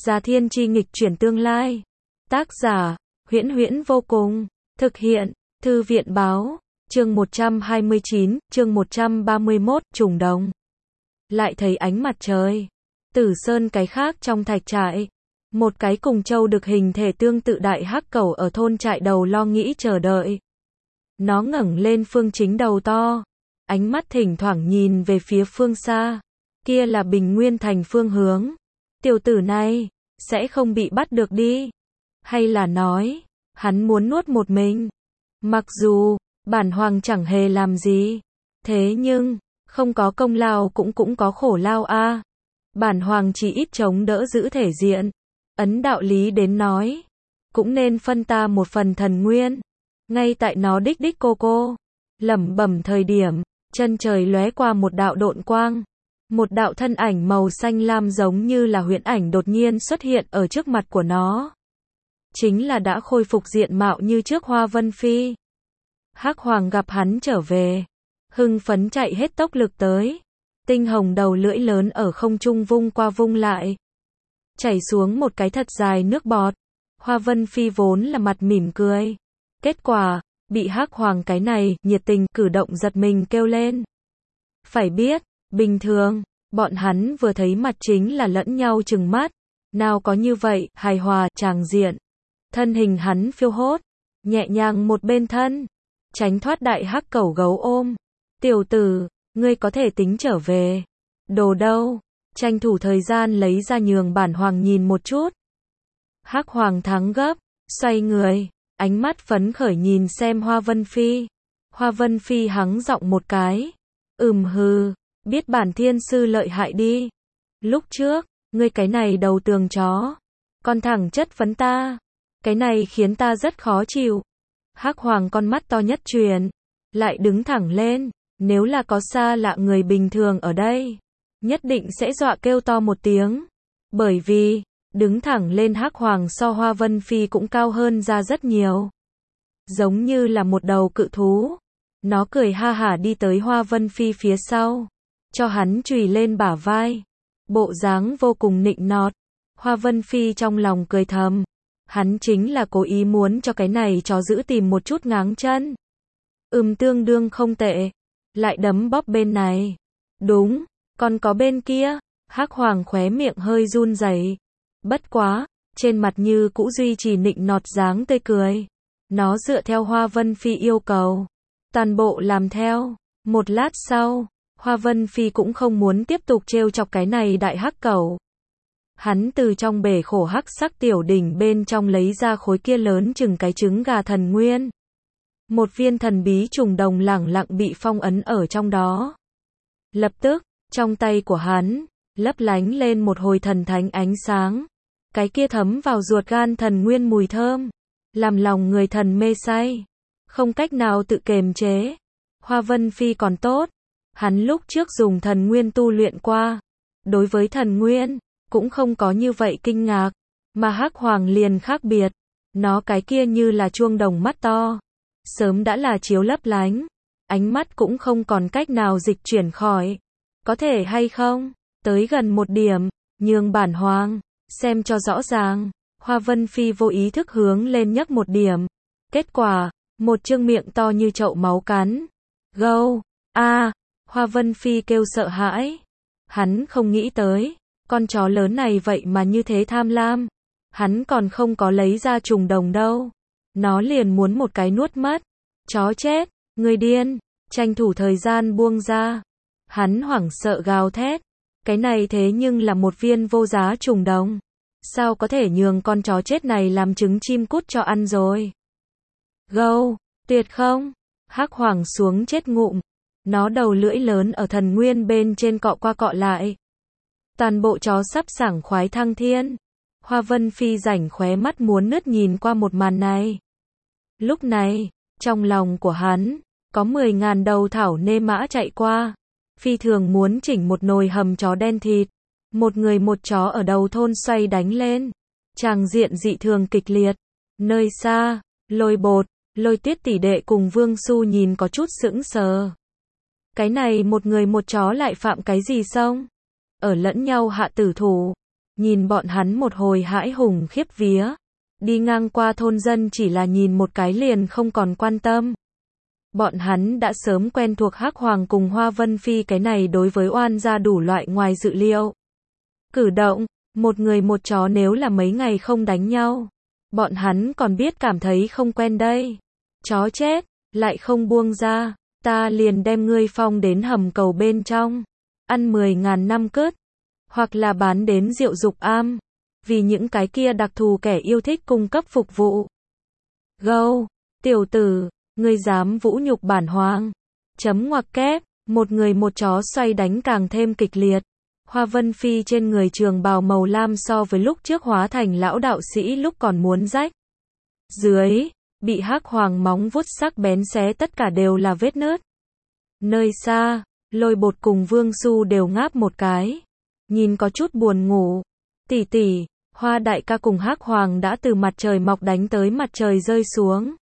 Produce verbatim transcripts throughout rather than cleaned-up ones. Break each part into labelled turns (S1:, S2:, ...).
S1: Gia Thiên chi nghịch chuyển tương lai. Tác giả, Huyễn Huyễn vô cùng. Thực hiện, Thư viện báo. Chương một trăm hai mươi chín, chương một trăm ba mươi mốt, trùng đồng. Lại thấy ánh mặt trời. Tử Sơn cái khác trong thạch trại. Một cái cùng châu được hình thể tương tự đại hắc cẩu ở thôn trại đầu lo nghĩ chờ đợi. Nó ngẩng lên phương chính đầu to. Ánh mắt thỉnh thoảng nhìn về phía phương xa. Kia là Bình Nguyên thành phương hướng. Tiểu tử này, sẽ không bị bắt được đi. Hay là nói, hắn muốn nuốt một mình. Mặc dù, bản hoàng chẳng hề làm gì. Thế nhưng, không có công lao cũng cũng có khổ lao a. Bản hoàng chỉ ít chống đỡ giữ thể diện. Ấn đạo lý đến nói. Cũng nên phân ta một phần thần nguyên. Ngay tại nó đích đích cô cô. Lẩm bẩm thời điểm, chân trời lóe qua một đạo độn quang. Một đạo thân ảnh màu xanh lam giống như là huyễn ảnh đột nhiên xuất hiện ở trước mặt của nó. Chính là đã khôi phục diện mạo như trước Hoa Vân Phi. Hắc Hoàng gặp hắn trở về. Hưng phấn chạy hết tốc lực tới. Tinh hồng đầu lưỡi lớn ở không trung vung qua vung lại. Chảy xuống một cái thật dài nước bọt. Hoa Vân Phi vốn là mặt mỉm cười. Kết quả, bị Hắc Hoàng cái này nhiệt tình cử động giật mình kêu lên. Phải biết, bình thường, bọn hắn vừa thấy mặt chính là lẫn nhau trừng mắt. Nào có như vậy, hài hòa, tràng diện. Thân hình hắn phiêu hốt, nhẹ nhàng một bên thân, tránh thoát đại hắc cẩu gấu ôm. Tiểu tử, ngươi có thể tính trở về. Đồ đâu, tranh thủ thời gian lấy ra nhường bản hoàng nhìn một chút. Hắc Hoàng thắng gấp, xoay người, ánh mắt phấn khởi nhìn xem Hoa Vân Phi. Hoa Vân Phi hắng giọng một cái. Ừm hừ, biết bản thiên sư lợi hại đi. Lúc trước, ngươi cái này đầu tường chó, còn thẳng chất vấn ta. Cái này khiến ta rất khó chịu. Hắc Hoàng con mắt to nhất truyền, lại đứng thẳng lên. Nếu là có xa lạ người bình thường ở đây, nhất định sẽ dọa kêu to một tiếng. Bởi vì, đứng thẳng lên Hắc Hoàng so Hoa Vân Phi cũng cao hơn ra rất nhiều. Giống như là một đầu cự thú. Nó cười ha hả đi tới Hoa Vân Phi phía sau, cho hắn chùy lên bả vai. Bộ dáng vô cùng nịnh nọt. Hoa Vân Phi trong lòng cười thầm. Hắn chính là cố ý muốn cho cái này chó giữ tìm một chút ngáng chân. Ừm tương đương không tệ. Lại đấm bóp bên này. Đúng, còn có bên kia. Hắc Hoàng khóe miệng hơi run rẩy. Bất quá, trên mặt như cũ duy trì nịnh nọt dáng tươi cười. Nó dựa theo Hoa Vân Phi yêu cầu. Toàn bộ làm theo. Một lát sau, Hoa Vân Phi cũng không muốn tiếp tục trêu chọc cái này đại hắc cẩu. Hắn từ trong bể khổ hắc sắc tiểu đỉnh bên trong lấy ra khối kia lớn chừng cái trứng gà thần nguyên. Một viên thần bí trùng đồng lẳng lặng bị phong ấn ở trong đó. Lập tức, trong tay của hắn, lấp lánh lên một hồi thần thánh ánh sáng. Cái kia thấm vào ruột gan thần nguyên mùi thơm, làm lòng người thần mê say, không cách nào tự kiềm chế. Hoa Vân Phi còn tốt, hắn lúc trước dùng thần nguyên tu luyện qua. Đối với thần nguyên, cũng không có như vậy kinh ngạc, mà Hắc Hoàng liền khác biệt. Nó cái kia như là chuông đồng mắt to, sớm đã là chiếu lấp lánh, ánh mắt cũng không còn cách nào dịch chuyển khỏi. Có thể hay không, tới gần một điểm, nhường bản hoàng, xem cho rõ ràng. Hoa Vân Phi vô ý thức hướng lên nhấc một điểm. Kết quả, một trương miệng to như chậu máu cắn. Gâu, a, Hoa Vân Phi kêu sợ hãi. Hắn không nghĩ tới, con chó lớn này vậy mà như thế tham lam. Hắn còn không có lấy ra trùng đồng đâu. Nó liền muốn một cái nuốt mất. Chó chết, người điên, tranh thủ thời gian buông ra. Hắn hoảng sợ gào thét. Cái này thế nhưng là một viên vô giá trùng đồng. Sao có thể nhường con chó chết này làm trứng chim cút cho ăn rồi. Gâu, tuyệt không? Hắc Hoàng xuống chết ngụm. Nó đầu lưỡi lớn ở thần nguyên bên trên cọ qua cọ lại. Toàn bộ chó sắp sảng khoái thăng thiên. Hoa Vân Phi rảnh khóe mắt muốn nứt nhìn qua một màn này. Lúc này, trong lòng của hắn, có mười ngàn đầu thảo nê mã chạy qua. Phi thường muốn chỉnh một nồi hầm chó đen thịt. Một người một chó ở đầu thôn xoay đánh lên. Tràng diện dị thường kịch liệt. Nơi xa, Lôi Bột, Lôi Tuyết tỷ đệ cùng Vương Su nhìn có chút sững sờ. Cái này một người một chó lại phạm cái gì xong? Ở lẫn nhau hạ tử thủ. nhìn bọn hắn một hồi hãi hùng khiếp vía. Đi ngang qua thôn dân chỉ là nhìn một cái liền không còn quan tâm. Bọn hắn đã sớm quen thuộc Hắc Hoàng cùng Hoa Vân Phi, cái này đối với oan gia đủ loại ngoài dự liệu. Cử động, một người một chó nếu là mấy ngày không đánh nhau, bọn hắn còn biết cảm thấy không quen đây. Chó chết, lại không buông ra, ta liền đem ngươi phong đến hầm cầu bên trong, ăn mười ngàn năm cướp, hoặc là bán đến rượu dục am, vì những cái kia đặc thù kẻ yêu thích cung cấp phục vụ. Gâu, tiểu tử, ngươi dám vũ nhục bản hoàng. Chấm ngoặc kép, một người một chó xoay đánh càng thêm kịch liệt. Hoa Vân Phi trên người trường bào màu lam so với lúc trước hóa thành lão đạo sĩ lúc còn muốn rách. Dưới, bị Hắc Hoàng móng vuốt sắc bén xé tất cả đều là vết nứt. Nơi xa, Lôi Bột cùng Vương Su đều ngáp một cái, nhìn có chút buồn ngủ. Tỷ tỷ, Hoa đại ca cùng Hắc Hoàng đã từ mặt trời mọc đánh tới mặt trời rơi xuống.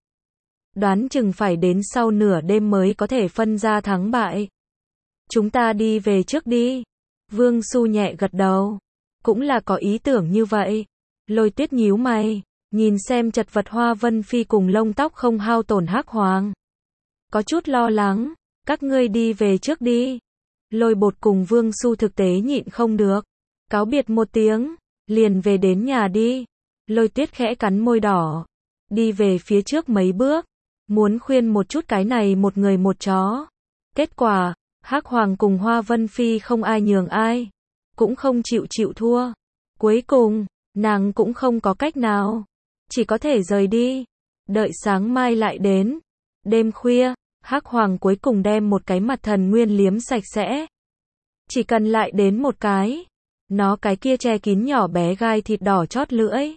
S1: Đoán chừng phải đến sau nửa đêm mới có thể phân ra thắng bại. Chúng ta đi về trước đi. Vương Su nhẹ gật đầu. Cũng là có ý tưởng như vậy. Lôi Tuyết nhíu mày, nhìn xem chật vật Hoa Vân Phi cùng lông tóc không hao tổn Hắc Hoàng. Có chút lo lắng, các ngươi đi về trước đi. Lôi Bột cùng Vương Su thực tế nhịn không được. Cáo biệt một tiếng, liền về đến nhà đi. Lôi Tuyết khẽ cắn môi đỏ, đi về phía trước mấy bước, muốn khuyên một chút cái này một người một chó. Kết quả, Hắc Hoàng cùng Hoa Vân Phi không ai nhường ai, cũng không chịu chịu thua. Cuối cùng, nàng cũng không có cách nào, chỉ có thể rời đi, đợi sáng mai lại đến. Đêm khuya, Hắc Hoàng cuối cùng đem một cái mặt thần nguyên liếm sạch sẽ. Chỉ cần lại đến một cái, nó cái kia che kín nhỏ bé gai thịt đỏ chót lưỡi,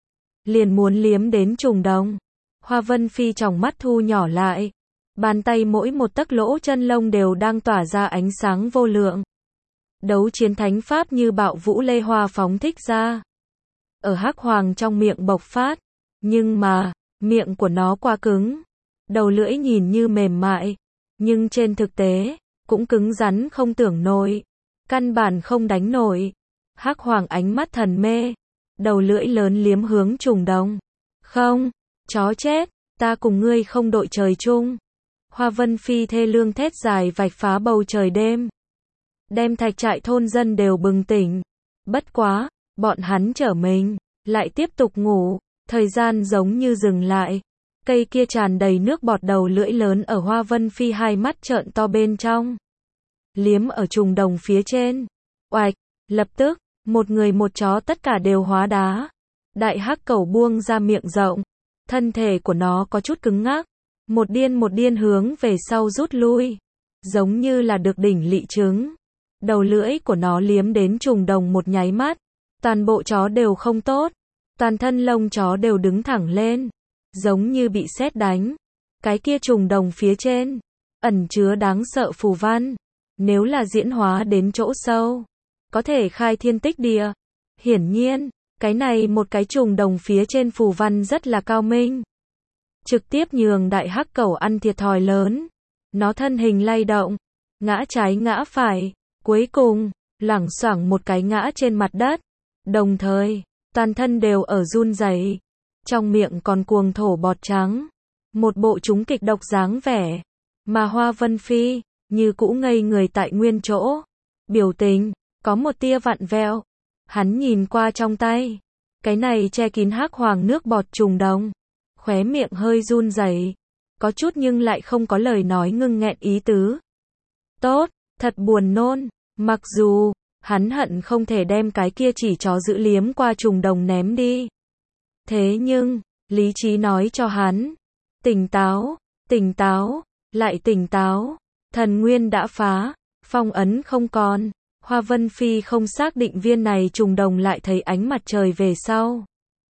S1: liền muốn liếm đến trùng đồng. Hoa Vân Phi tròng mắt thu nhỏ lại, bàn tay mỗi một tấc lỗ chân lông đều đang tỏa ra ánh sáng vô lượng. Đấu chiến thánh pháp như bạo vũ lê hoa phóng thích ra, ở Hắc Hoàng trong miệng bộc phát, nhưng mà, miệng của nó quá cứng, đầu lưỡi nhìn như mềm mại, nhưng trên thực tế, cũng cứng rắn không tưởng nổi, căn bản không đánh nổi. Hắc Hoàng ánh mắt thần mê, đầu lưỡi lớn liếm hướng trùng đồng. Không, chó chết, ta cùng ngươi không đội trời chung. Hoa Vân Phi thê lương thét dài vạch phá bầu trời đêm, đem thạch trại thôn dân đều bừng tỉnh. Bất quá, bọn hắn trở mình, lại tiếp tục ngủ, thời gian giống như dừng lại. Cây kia tràn đầy nước bọt đầu lưỡi lớn ở Hoa Vân Phi hai mắt trợn to bên trong, liếm ở trùng đồng phía trên. Oạch, lập tức, một người một chó tất cả đều hóa đá. Đại hắc cẩu buông ra miệng rộng, thân thể của nó có chút cứng ngắc, một điên một điên hướng về sau rút lui, giống như là được đỉnh lỵ trứng. Đầu lưỡi của nó liếm đến trùng đồng một nháy mắt, toàn bộ chó đều không tốt, toàn thân lông chó đều đứng thẳng lên, giống như bị sét đánh. Cái kia trùng đồng phía trên, ẩn chứa đáng sợ phù văn, nếu là diễn hóa đến chỗ sâu, có thể khai thiên tích địa. Hiển nhiên, cái này một cái trùng đồng phía trên phù văn rất là cao minh, trực tiếp nhường đại hắc cẩu ăn thiệt thòi lớn. Nó thân hình lay động, ngã trái ngã phải, cuối cùng, loảng xoảng một cái ngã trên mặt đất, đồng thời, toàn thân đều ở run rẩy, trong miệng còn cuồng thổ bọt trắng, một bộ chúng kịch độc dáng vẻ. Mà Hoa Vân Phi, như cũ ngây người tại nguyên chỗ, biểu tình, có một tia vặn vẹo. Hắn nhìn qua trong tay, cái này che kín Hắc Hoàng nước bọt trùng đồng, khóe miệng hơi run rẩy, có chút nhưng lại không có lời nói ngưng nghẹn ý tứ. Tốt, thật buồn nôn, mặc dù, hắn hận không thể đem cái kia chỉ chó giữ liếm qua trùng đồng ném đi. Thế nhưng, lý trí nói cho hắn, tỉnh táo, tỉnh táo, lại tỉnh táo, thần nguyên đã phá, phong ấn không còn. Hoa Vân Phi không xác định viên này trùng đồng lại thấy ánh mặt trời về sau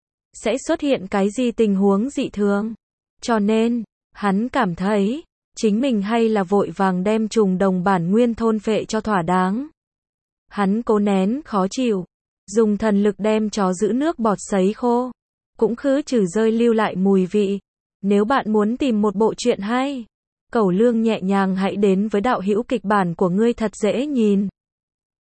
S1: sẽ xuất hiện cái gì tình huống dị thường. Cho nên, hắn cảm thấy, chính mình hay là vội vàng đem trùng đồng bản nguyên thôn phệ cho thỏa đáng. Hắn cố nén khó chịu, dùng thần lực đem chó giữ nước bọt sấy khô, cũng khứ trừ rơi lưu lại mùi vị. Nếu bạn muốn tìm một bộ truyện hay, Cẩu Lương nhẹ nhàng hãy đến với đạo hữu kịch bản của ngươi thật dễ nhìn.